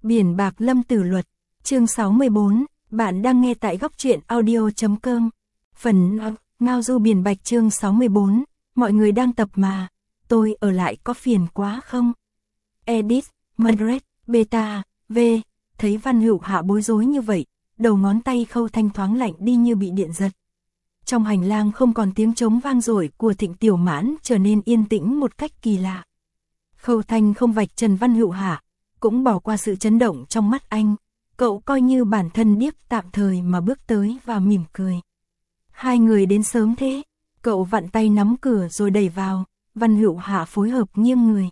Biển bạc Lâm Tử Luật, chương 64, bạn đang nghe tại góc truyện audio.com. Phần Ngao Du Biển Bạch chương 64, mọi người đang tập mà, tôi ở lại có phiền quá không? Edit, Madrid, Beta, V, thấy Văn Hữu Hạ bối rối như vậy, đầu ngón tay Khâu Thanh thoáng lạnh đi như bị điện giật. Trong hành lang không còn tiếng trống vang dội của Thịnh Tiểu Mãn, trở nên yên tĩnh một cách kỳ lạ. Khâu Thanh không vạch trần Văn Hữu Hạ, cũng bỏ qua sự chấn động trong mắt anh, cậu coi như bản thân điếc tạm thời mà bước tới và mỉm cười. Hai người đến sớm thế, cậu vặn tay nắm cửa rồi đẩy vào, Văn Hữu Hạ phối hợp nghiêng người.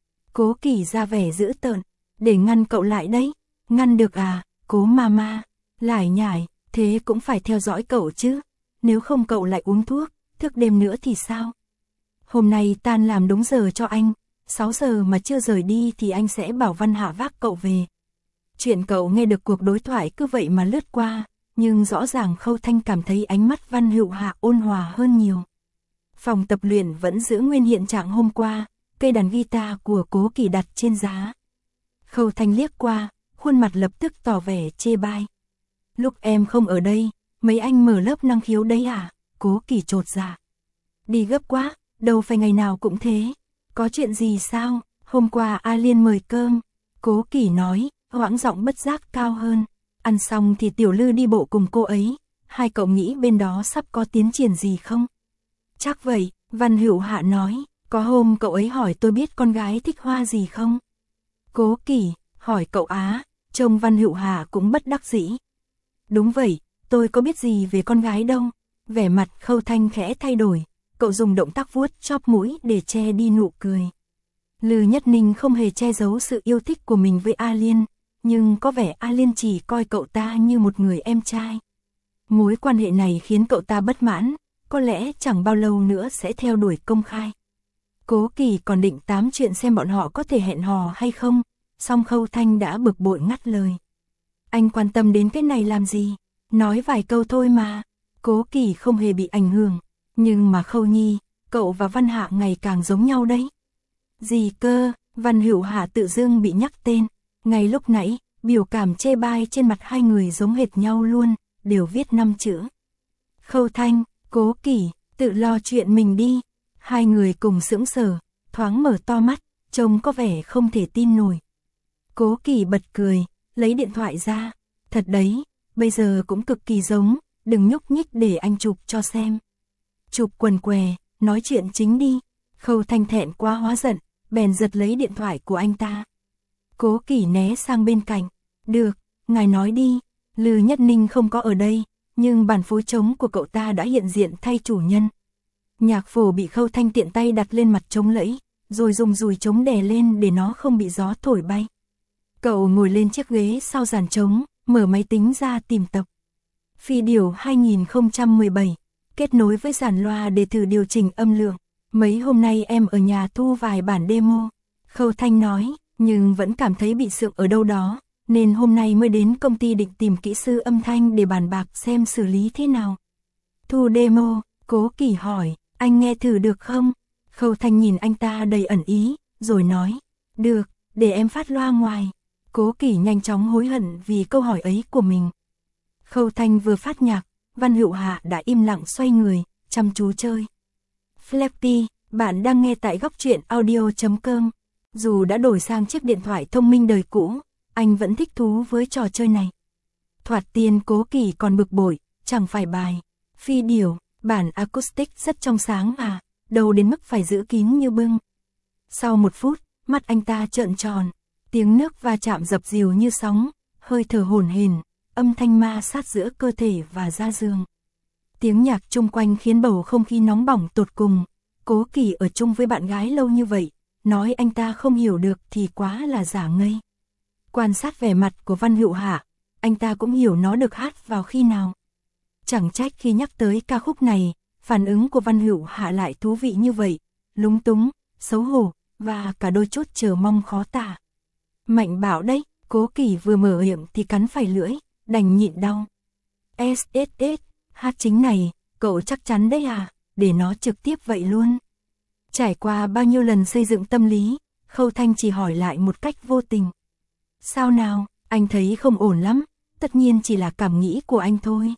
Cố Kỳ ra vẻ dữ tợn, để ngăn cậu lại đấy, ngăn được à, Cố Mama, lải nhải, thế cũng phải theo dõi cậu chứ, nếu không cậu lại uống thuốc, thức đêm nữa thì sao? Hôm nay tan làm đúng giờ cho anh, 6 giờ mà chưa rời đi thì anh sẽ bảo Văn Hạ vác cậu về. Chuyện cậu nghe được cuộc đối thoại cứ vậy mà lướt qua, nhưng rõ ràng Khâu Thanh cảm thấy ánh mắt Văn Hữu Hạ ôn hòa hơn nhiều. Phòng tập luyện vẫn giữ nguyên hiện trạng hôm qua, cây đàn guitar của Cố Kỳ đặt trên giá. Khâu Thanh liếc qua, khuôn mặt lập tức tỏ vẻ chê bai. Lúc em không ở đây, mấy anh mở lớp năng khiếu đấy à? Cố Kỳ chột dạ. Đi gấp quá, đâu phải ngày nào cũng thế. Có chuyện gì sao? Hôm qua A Liên mời cơm. Cố Kỳ nói, hoãng giọng bất giác cao hơn. Ăn xong thì Tiểu Lư đi bộ cùng cô ấy. Hai cậu nghĩ bên đó sắp có tiến triển gì không? Chắc vậy, Văn Hữu Hạ nói. Có hôm cậu ấy hỏi tôi biết con gái thích hoa gì không? Cố Kỳ, hỏi cậu á. Trông Văn Hữu Hạ cũng bất đắc dĩ. Đúng vậy, tôi có biết gì về con gái đâu. Vẻ mặt Khâu Thanh khẽ thay đổi. Cậu dùng động tác vuốt chóp mũi để che đi nụ cười. Lư Nhất Ninh không hề che giấu sự yêu thích của mình với A Liên, nhưng có vẻ A Liên chỉ coi cậu ta như một người em trai. Mối quan hệ này khiến cậu ta bất mãn, có lẽ chẳng bao lâu nữa sẽ theo đuổi công khai. Cố Kỳ còn định tám chuyện xem bọn họ có thể hẹn hò hay không, song Khâu Thanh đã bực bội ngắt lời. Anh quan tâm đến cái này làm gì? Nói vài câu thôi mà. Cố Kỳ không hề bị ảnh hưởng. Nhưng mà Khâu Nhi, cậu và Văn Hạ ngày càng giống nhau đấy. Gì cơ? Văn Hữu Hạ tự dưng bị nhắc tên. Ngay lúc nãy, biểu cảm chê bai trên mặt hai người giống hệt nhau luôn, đều viết 5 chữ. Khâu Thanh, Cố Kỳ, tự lo chuyện mình đi. Hai người cùng sững sờ, thoáng mở to mắt, trông có vẻ không thể tin nổi. Cố Kỳ bật cười, lấy điện thoại ra. Thật đấy, bây giờ cũng cực kỳ giống, đừng nhúc nhích để anh chụp cho xem. Chụp quần què, nói chuyện chính đi. Khâu Thanh thẹn quá hóa giận, bèn giật lấy điện thoại của anh ta. Cố Kỳ né sang bên cạnh. Được, ngài nói đi. Lư Nhất Ninh không có ở đây, nhưng bản phối trống của cậu ta đã hiện diện thay chủ nhân. Nhạc phổ bị Khâu Thanh tiện tay đặt lên mặt trống lẫy, rồi dùng dùi trống đè lên để nó không bị gió thổi bay. Cậu ngồi lên chiếc ghế sau dàn trống, mở máy tính ra tìm tập. Phi điểu 2017. Kết nối với dàn loa để thử điều chỉnh âm lượng. Mấy hôm nay em ở nhà thu vài bản demo. Khâu Thanh nói, nhưng vẫn cảm thấy bị sượng ở đâu đó, nên hôm nay mới đến công ty định tìm kỹ sư âm thanh để bàn bạc xem xử lý thế nào. Thu demo, Cố Kỳ hỏi, anh nghe thử được không? Khâu Thanh nhìn anh ta đầy ẩn ý, rồi nói, được, để em phát loa ngoài. Cố Kỳ nhanh chóng hối hận vì câu hỏi ấy của mình. Khâu Thanh vừa phát nhạc, Văn Hữu Hạ đã im lặng xoay người, chăm chú chơi. Flappy, bạn đang nghe tại góc truyện audio.com. Dù đã đổi sang chiếc điện thoại thông minh đời cũ, anh vẫn thích thú với trò chơi này. Thoạt tiên Cố Kỳ còn bực bội, chẳng phải bài. Phi điểu, bản acoustic rất trong sáng à, đâu đến mức phải giữ kín như bưng. Sau 1 phút, mắt anh ta trợn tròn, tiếng nước va chạm dập dìu như sóng, hơi thở hổn hển, âm thanh ma sát giữa cơ thể và da giường. Tiếng nhạc chung quanh khiến bầu không khí nóng bỏng tột cùng. Cố Kỳ ở chung với bạn gái lâu như vậy, nói anh ta không hiểu được thì quá là giả ngây. Quan sát vẻ mặt của Văn Hữu Hạ, anh ta cũng hiểu nó được hát vào khi nào. Chẳng trách khi nhắc tới ca khúc này, phản ứng của Văn Hữu Hạ lại thú vị như vậy, lúng túng, xấu hổ, và cả đôi chút chờ mong khó tả. Mạnh bạo đấy, Cố Kỳ vừa mở miệng thì cắn phải lưỡi, đành nhịn đau. SSS, hát chính này, cậu chắc chắn đấy à, để nó trực tiếp vậy luôn. Trải qua bao nhiêu lần xây dựng tâm lý, Khâu Thanh chỉ hỏi lại một cách vô tình. Sao nào, anh thấy không ổn lắm, tất nhiên chỉ là cảm nghĩ của anh thôi.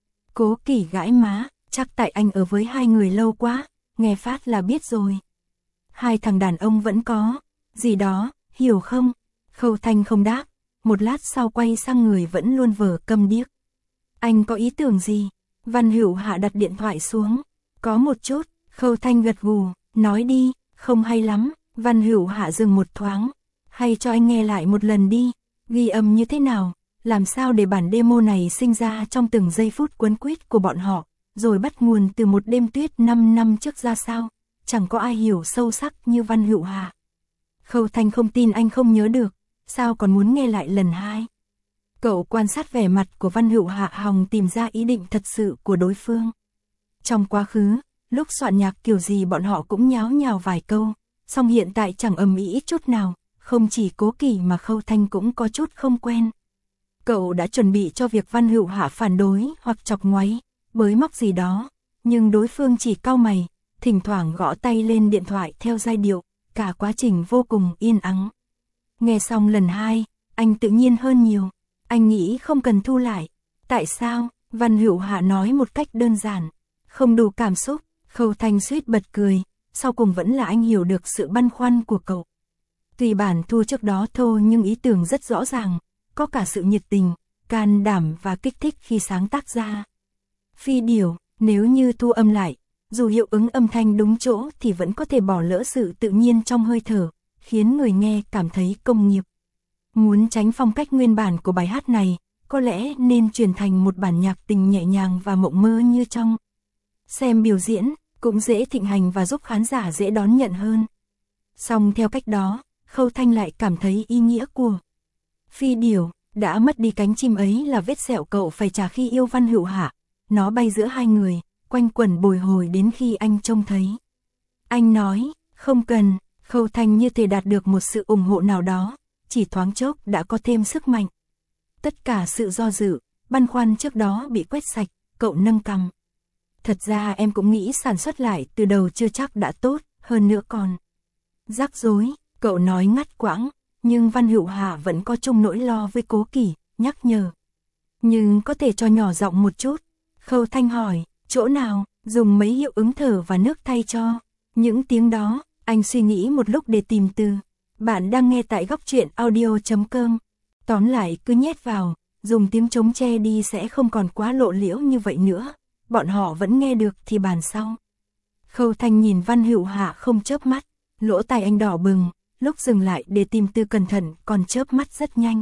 Cố Kỳ gãi má, chắc tại anh ở với hai người lâu quá, nghe phát là biết rồi. Hai thằng đàn ông vẫn có, gì đó, hiểu không? Khâu Thanh không đáp, một lát sau quay sang người vẫn luôn vờ câm điếc. Anh có ý tưởng gì? Văn Hữu Hạ đặt điện thoại xuống. Có một chút, Khâu Thanh gật gù, nói đi, không hay lắm. Văn Hữu Hạ dừng một thoáng. Hay cho anh nghe lại một lần đi, ghi âm như thế nào, làm sao để bản demo này sinh ra trong từng giây phút quấn quýt của bọn họ, rồi bắt nguồn từ một đêm tuyết 5 năm trước ra sao, chẳng có ai hiểu sâu sắc như Văn Hữu Hạ. Khâu Thanh không tin anh không nhớ được, sao còn muốn nghe lại lần hai. Cậu quan sát vẻ mặt của Văn Hữu Hạ hòng tìm ra ý định thật sự của đối phương. Trong quá khứ, lúc soạn nhạc kiểu gì bọn họ cũng nháo nhào vài câu, song hiện tại chẳng ầm ĩ chút nào, không chỉ Cố Kỳ mà Khâu Thanh cũng có chút không quen. Cậu đã chuẩn bị cho việc Văn Hữu Hạ phản đối hoặc chọc ngoáy, bới móc gì đó, nhưng đối phương chỉ cau mày, thỉnh thoảng gõ tay lên điện thoại theo giai điệu, cả quá trình vô cùng yên ắng. Nghe xong lần hai, anh tự nhiên hơn nhiều, anh nghĩ không cần thu lại. Tại sao? Văn Hữu Hạ nói một cách đơn giản, không đủ cảm xúc. Khâu Thanh suýt bật cười, sau cùng vẫn là anh hiểu được sự băn khoăn của cậu. Tuy bản thu trước đó thô nhưng ý tưởng rất rõ ràng, có cả sự nhiệt tình, can đảm và kích thích khi sáng tác ra. Phi điểu, nếu như thu âm lại, dù hiệu ứng âm thanh đúng chỗ thì vẫn có thể bỏ lỡ sự tự nhiên trong hơi thở, khiến người nghe cảm thấy công nghiệp. Muốn tránh phong cách nguyên bản của bài hát này, có lẽ nên chuyển thành một bản nhạc tình nhẹ nhàng và mộng mơ như trong. Xem biểu diễn, cũng dễ thịnh hành và giúp khán giả dễ đón nhận hơn. Song theo cách đó, Khâu Thanh lại cảm thấy ý nghĩa của Phi điểu, đã mất đi cánh chim ấy là vết sẹo cậu phải trả khi yêu Văn Hữu Hạ. Nó bay giữa hai người, quanh quẩn bồi hồi đến khi anh trông thấy. Anh nói, không cần. Khâu Thanh như thể đạt được một sự ủng hộ nào đó, chỉ thoáng chốc đã có thêm sức mạnh. Tất cả sự do dự, băn khoăn trước đó bị quét sạch, cậu nâng cằm. Thật ra em cũng nghĩ sản xuất lại từ đầu chưa chắc đã tốt, hơn nữa còn rắc rối, cậu nói ngắt quãng, nhưng Văn Hữu Hạ vẫn có chung nỗi lo với Cố Kỳ, nhắc nhở. Nhưng có thể cho nhỏ giọng một chút. Khâu Thanh hỏi, chỗ nào, dùng mấy hiệu ứng thở và nước thay cho. Những tiếng đó, anh suy nghĩ một lúc để tìm từ. Bạn đang nghe tại góc truyện audio.com. Tóm lại cứ nhét vào, dùng tiếng trống che đi sẽ không còn quá lộ liễu như vậy nữa. Bọn họ vẫn nghe được thì bàn sau. Khâu Thanh nhìn Văn Hữu Hạ không chớp mắt, lỗ tai anh đỏ bừng, lúc dừng lại để tìm từ cẩn thận còn chớp mắt rất nhanh.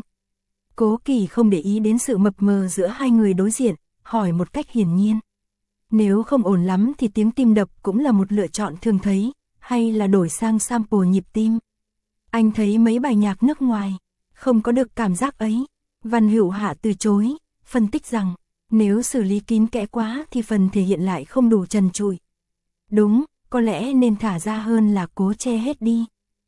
Cố Kỳ không để ý đến sự mập mờ giữa hai người đối diện, hỏi một cách hiển nhiên. Nếu không ổn lắm thì tiếng tim đập cũng là một lựa chọn thường thấy, hay là đổi sang sample nhịp tim. Anh thấy mấy bài nhạc nước ngoài, không có được cảm giác ấy. Văn Hữu Hạ từ chối, phân tích rằng, nếu xử lý kín kẽ quá thì phần thể hiện lại không đủ trần trụi. Đúng, có lẽ nên thả ra hơn là cố che hết đi.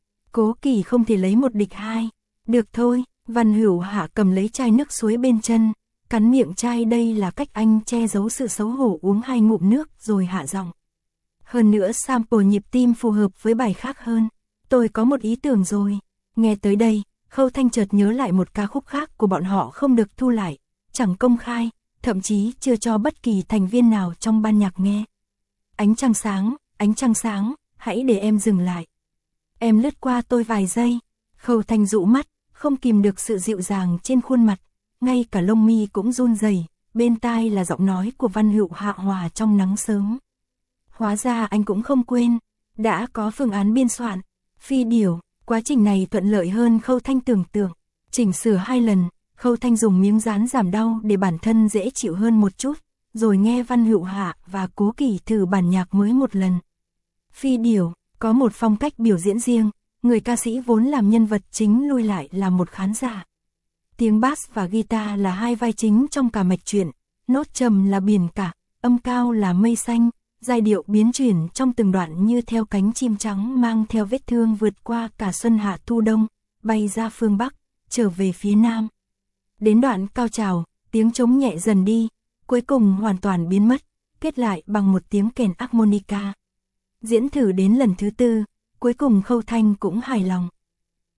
Cố Kỳ không thể lấy một địch hai. Được thôi, Văn Hữu Hạ cầm lấy chai nước suối bên chân, cắn miệng chai, đây là cách anh che giấu sự xấu hổ, uống hai ngụm nước rồi hạ giọng. Hơn nữa sample nhịp tim phù hợp với bài khác hơn. Tôi có một ý tưởng rồi. Nghe tới đây, Khâu Thanh chợt nhớ lại một ca khúc khác của bọn họ không được thu lại, chẳng công khai, thậm chí chưa cho bất kỳ thành viên nào trong ban nhạc nghe. Ánh trăng sáng, hãy để em dừng lại. Em lướt qua tôi vài giây. Khâu Thanh dụ mắt, không kìm được sự dịu dàng trên khuôn mặt, ngay cả lông mi cũng run rẩy. Bên tai là giọng nói của Văn Hữu Hạ hòa trong nắng sớm. Hóa ra anh cũng không quên, đã có phương án biên soạn. Phi điểu, quá trình này thuận lợi hơn Khâu Thanh tưởng tượng. Chỉnh sửa 2 lần, Khâu Thanh dùng miếng dán giảm đau để bản thân dễ chịu hơn một chút, rồi nghe Văn Hữu Hạ và Cố Kỳ thử bản nhạc mới một lần. Phi điểu có một phong cách biểu diễn riêng, người ca sĩ vốn làm nhân vật chính lui lại là một khán giả. Tiếng bass và guitar là hai vai chính trong cả mạch truyện, nốt trầm là biển cả, âm cao là mây xanh, giai điệu biến chuyển trong từng đoạn như theo cánh chim trắng mang theo vết thương vượt qua cả xuân hạ thu đông, bay ra phương Bắc, trở về phía Nam. Đến đoạn cao trào, tiếng trống nhẹ dần đi, cuối cùng hoàn toàn biến mất, kết lại bằng một tiếng kèn harmonica. Diễn thử đến lần thứ 4, cuối cùng Khâu Thanh cũng hài lòng.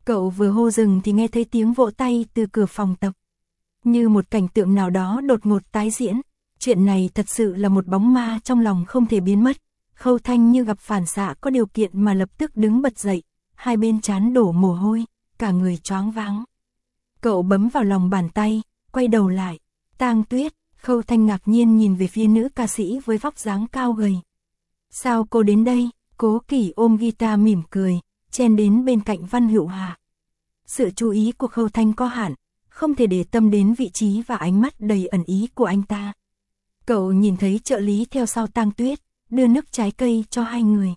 Cậu vừa hô dừng thì nghe thấy tiếng vỗ tay từ cửa phòng tập. Như một cảnh tượng nào đó đột ngột tái diễn. Chuyện này thật sự là một bóng ma trong lòng không thể biến mất. Khâu Thanh như gặp phản xạ có điều kiện mà lập tức đứng bật dậy, hai bên trán đổ mồ hôi, cả người choáng váng. Cậu bấm vào lòng bàn tay, quay đầu lại. Tang Tuyết. Khâu Thanh ngạc nhiên nhìn về phía nữ ca sĩ với vóc dáng cao gầy. Sao cô đến đây? Cố Kỳ ôm guitar mỉm cười, chen đến bên cạnh Văn Hữu Hà. Sự chú ý của Khâu Thanh có hạn, không thể để tâm đến vị trí và ánh mắt đầy ẩn ý của anh ta. Cậu nhìn thấy trợ lý theo sau Tang Tuyết, đưa nước trái cây cho hai người.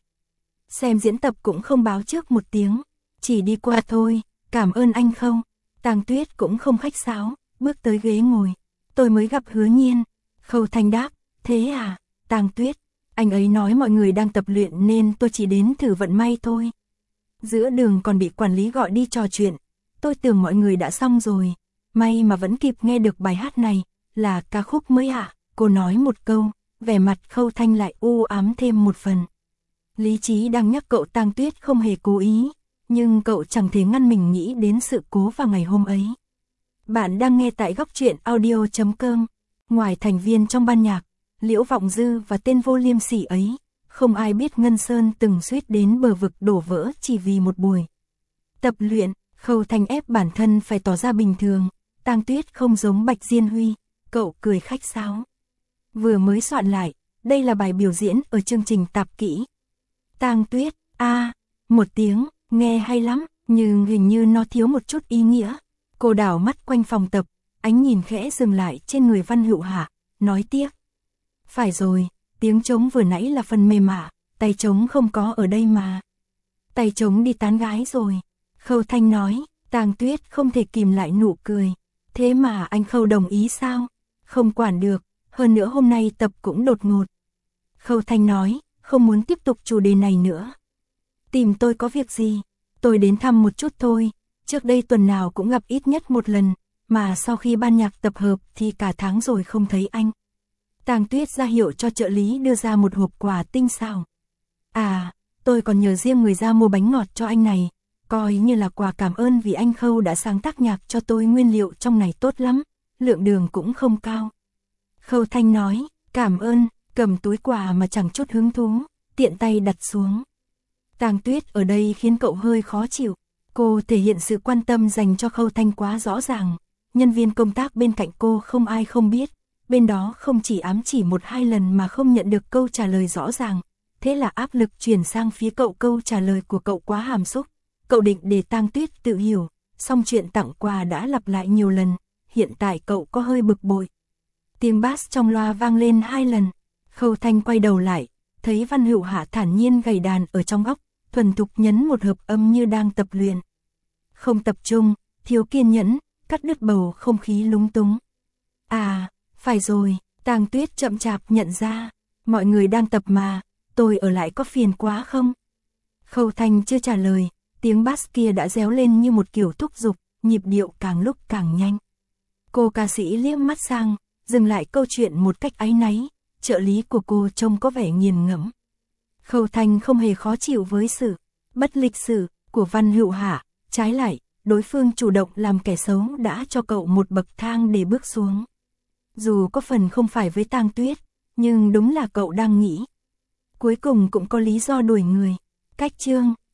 Xem diễn tập cũng không báo trước một tiếng, chỉ đi qua thôi, cảm ơn anh không. Tang Tuyết cũng không khách sáo, bước tới ghế ngồi. Tôi mới gặp Hứa Nhiên. Khâu Thanh đáp, thế à, Tang Tuyết, anh ấy nói mọi người đang tập luyện nên tôi chỉ đến thử vận may thôi. Giữa đường còn bị quản lý gọi đi trò chuyện, tôi tưởng mọi người đã xong rồi, may mà vẫn kịp nghe được bài hát này, là ca khúc mới ạ. Cô nói một câu, vẻ mặt Khâu Thanh lại u ám thêm một phần. Lý trí đang nhắc cậu Tang Tuyết không hề cố ý, nhưng cậu chẳng thể ngăn mình nghĩ đến sự cố vào ngày hôm ấy. Bạn đang nghe tại góc truyện audio.com. Ngoài thành viên trong ban nhạc, Liễu Vọng Dư và tên vô liêm sỉ ấy, không ai biết Ngân Sơn từng suýt đến bờ vực đổ vỡ chỉ vì một buổi tập luyện. Khâu Thanh ép bản thân phải tỏ ra bình thường. Tang Tuyết không giống Bạch Diên Huy, cậu cười khách sáo. Vừa mới soạn lại, đây là bài biểu diễn ở chương trình tạp kỹ. Tang Tuyết, một tiếng, nghe hay lắm, nhưng hình như nó thiếu một chút ý nghĩa. Cô đảo mắt quanh phòng tập, ánh nhìn khẽ dừng lại trên người Văn Hữu Hạ, nói tiếc. Phải rồi, tiếng trống vừa nãy là phần mềm ạ, tay trống không có ở đây mà. Tay trống đi tán gái rồi. Khâu Thanh nói. Tang Tuyết không thể kìm lại nụ cười. Thế mà anh Khâu đồng ý sao? Không quản được, hơn nữa hôm nay tập cũng đột ngột. Khâu Thanh nói, không muốn tiếp tục chủ đề này nữa. Tìm tôi có việc gì? Tôi đến thăm một chút thôi, trước đây tuần nào cũng gặp ít nhất một lần, mà sau khi ban nhạc tập hợp thì cả tháng rồi không thấy anh. Tang Tuyết ra hiệu cho trợ lý đưa ra một hộp quà tinh xảo. Tôi còn nhờ riêng người ra mua bánh ngọt cho anh này, coi như là quà cảm ơn vì anh Khâu đã sáng tác nhạc cho tôi, nguyên liệu trong này tốt lắm, lượng đường cũng không cao. Khâu Thanh nói, cảm ơn, cầm túi quà mà chẳng chút hứng thú, tiện tay đặt xuống. Tang Tuyết ở đây khiến cậu hơi khó chịu, cô thể hiện sự quan tâm dành cho Khâu Thanh quá rõ ràng, nhân viên công tác bên cạnh cô không ai không biết, bên đó không chỉ ám chỉ 1-2 lần mà không nhận được câu trả lời rõ ràng, thế là áp lực chuyển sang phía cậu, câu trả lời của cậu quá hàm xúc. Cậu định để Tang Tuyết tự hiểu, song chuyện tặng quà đã lặp lại nhiều lần, hiện tại cậu có hơi bực bội. Tiếng bass trong loa vang lên 2 lần, Khâu Thanh quay đầu lại, thấy Văn Hữu Hạ thản nhiên gảy đàn ở trong góc, thuần thục nhấn một hợp âm như đang tập luyện. Không tập trung, thiếu kiên nhẫn, cắt đứt bầu không khí lúng túng. Phải rồi, Tang Tuyết chậm chạp nhận ra, mọi người đang tập mà, tôi ở lại có phiền quá không? Khâu Thanh chưa trả lời, tiếng bass kia đã réo lên như một kiểu thúc giục, nhịp điệu càng lúc càng nhanh. Cô ca sĩ liếc mắt sang, dừng lại câu chuyện một cách áy náy, trợ lý của cô trông có vẻ nghiền ngẫm. Khâu Thanh không hề khó chịu với sự bất lịch sự của Văn Hữu Hạ, trái lại, đối phương chủ động làm kẻ xấu đã cho cậu một bậc thang để bước xuống. Dù có phần không phải với Tang Tuyết, nhưng đúng là cậu đang nghĩ. Cuối cùng cũng có lý do đuổi người. Cách chương